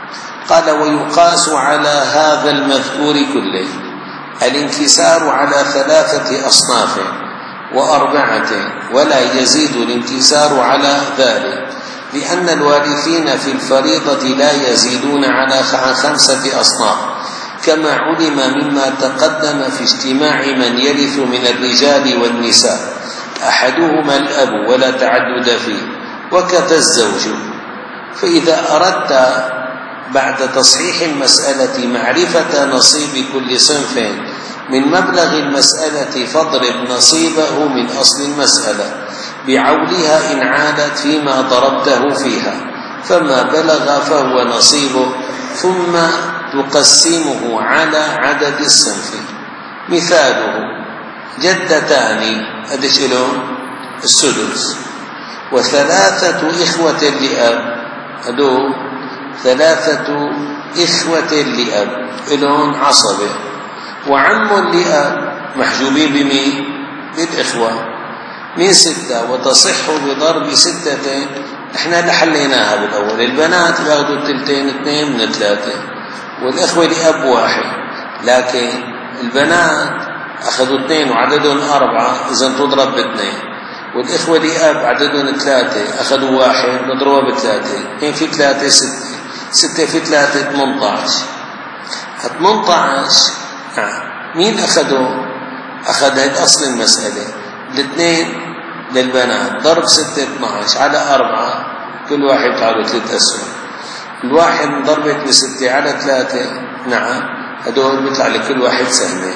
قال ويقاس على هذا المذكور كله الانكسار على ثلاثة أصناف وأربعة ولا يزيد الانكسار على ذلك، لأن الوارثين في الفريضة لا يزيدون على خمسة أصناف، كما علم مما تقدم في اجتماع من يرث من الرجال والنساء أحدهما الأب ولا تعدد فيه، وكذا الزوج. فإذا أردت بعد تصحيح المسألة معرفة نصيب كل صنف من مبلغ المسألة فاضرب نصيبه من أصل المسألة بعولها إن عادت فيما ضربته فيها، فما بلغ فهو نصيبه، ثم تقسمه على عدد الصنف. مثاله جدتان أدش لهم السدس، وثلاثة إخوة لأب هدو ثلاثة إخوة لأب لهم عصبة، وعم لأب محجوبين بمين؟ بالإخوة من ستة، وتصح بضرب ستة. احنا اللي حليناها بالأول، البنات بياخذوا التلتين اثنين من ثلاثة، والإخوة لأب واحد، لكن البنات أخذوا اثنين وعددهم أربعة، إذا تضرب باثنين، والإخوة لأب عددهم ثلاثة أخذوا واحد نضربها بثلاثة، اثنين في ثلاثة ستة، ستة في ثلاثة ثمانية عشر. ثمانية عشر مين أخذوا؟ أخذ هيدا أصل المسألة، الاثنين للبنات، ضرب ستة اثني عشر على أربعة، كل واحد تعالوا ثلاث أسهم، الواحد ضربت بستة على ثلاثة، نعم هدول بيطلع لكل واحد سهمين.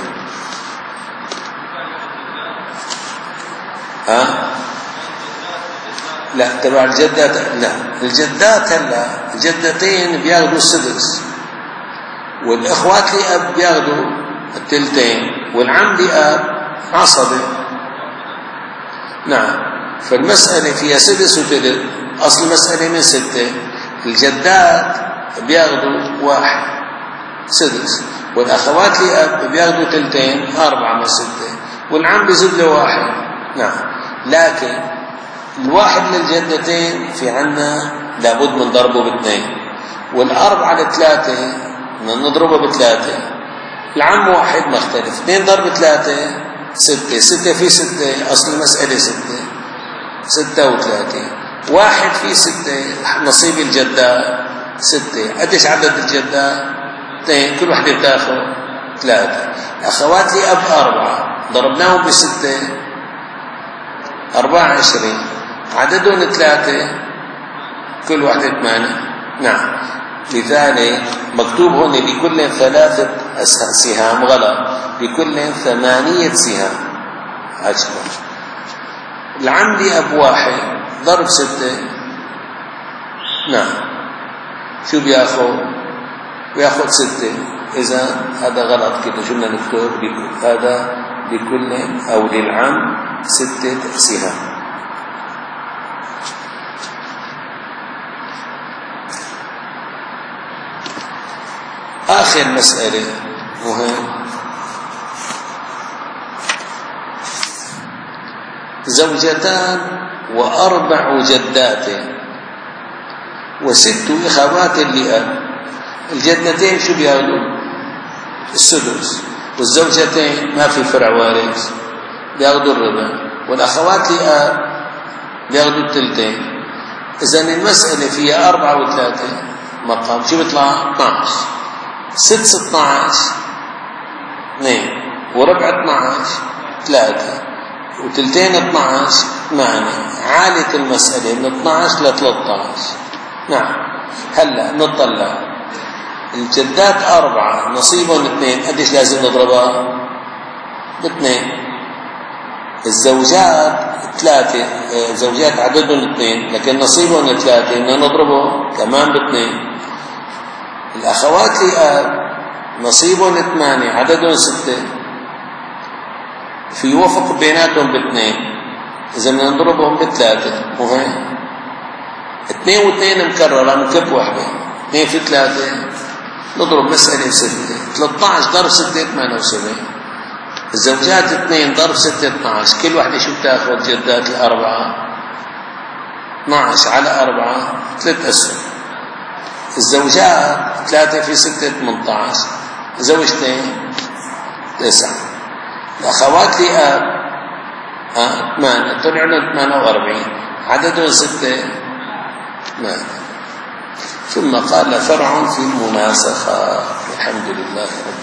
ها؟ لا تبع الجدات، لا الجدات هلا الجدتين بياخذوا السدس، والإخوات لأب بياخذوا التلتين، والعم لأب عصبة. نعم، فالمسألة فيها سدس وثلث، أصل المسألة من ستة، الجدات بياخذوا واحد سدس، والأخوات لأب بياخذوا تلتين أربعة من ستة، والعم بيزيد له واحد. نعم، لكن الواحد للجدتين في عنا لابد من ضربه باثنين، والأربعة على ثلاثة نضربه بثلاثة، العم واحد مختلف، اثنين ضرب ثلاثة ستة، ستة في ستة أصل المسألة ستة، ستة وثلاثين، واحد في ستة نصيب الجدات ستة، قديش عدد الجدات؟ اثنين، كل واحدة بتاخذ ثلاثة. أخوات لي أب أربعة ضربناهم بستة أربعة وعشرين، عددهم ثلاثة، كل واحدة ثمانية. نعم، لذلك مكتوب هون لكل ثلاثة سهام، غلط، لكل ثمانية سهام عشرة. العم لي أب واحد ضرب ستة، نعم شو بياخذ؟ بياخذ ستة، إذا هذا غلط كده، شو بدنا نكتب؟ هذا لكل أو للعم ستة سهام. آخر مسألة مهم، زوجتان وأربع جدات وست أخوات لأب. الجدتين شو بياخذوا؟ السدس، والزوجتين ما في فرع وارث بياخذوا الربع، والأخوات لأب بياخذوا الثلثين. إذن المسألة فيها أربعة وثلاثة مقام، شو بيطلع؟ اثني عشر، ست ستة عشر اثنين، وربع اثني عشر ثلاثة، وثلثين اثني عشر ثمانية. عالة المسألة من اثني عشر ل ثلاثة عشر. نعم، هلا نطلع الجدات أربعة نصيبهم اثنين، قديش لازم نضربها؟ باثنين. الزوجات ثلاثة، زوجات عددهم اثنين لكن نصيبهم ثلاثة، بدنا نضربه كمان باثنين. الأخوات لأب نصيبهم ثمانية عددهم ستة، في وفق بيناتهم باثنين، إذا بدنا نضربهم بثلاثة. مهم، اثنين واثنين مكررة مكب واحدة، اثنين في ثلاثة نضرب مسألة بستة، ثلاثة عشر ضرب ستة ثمانية وسبعين. الزوجات اثنين ضرب ستة اثني عشر، كل واحدة شو بتاخذ؟ جدات الأربعة اثني عشر على أربعة ثلاث أسهم. الزوجات ثلاثة في ستة ثمانية عشر، زوجتين تسعة، الأخوات لأب آه ثمانية، طلعنا ثمانية وأربعين، عددهم ستة ثمانية. ثم قال فرع في المناسخة. الحمد لله رب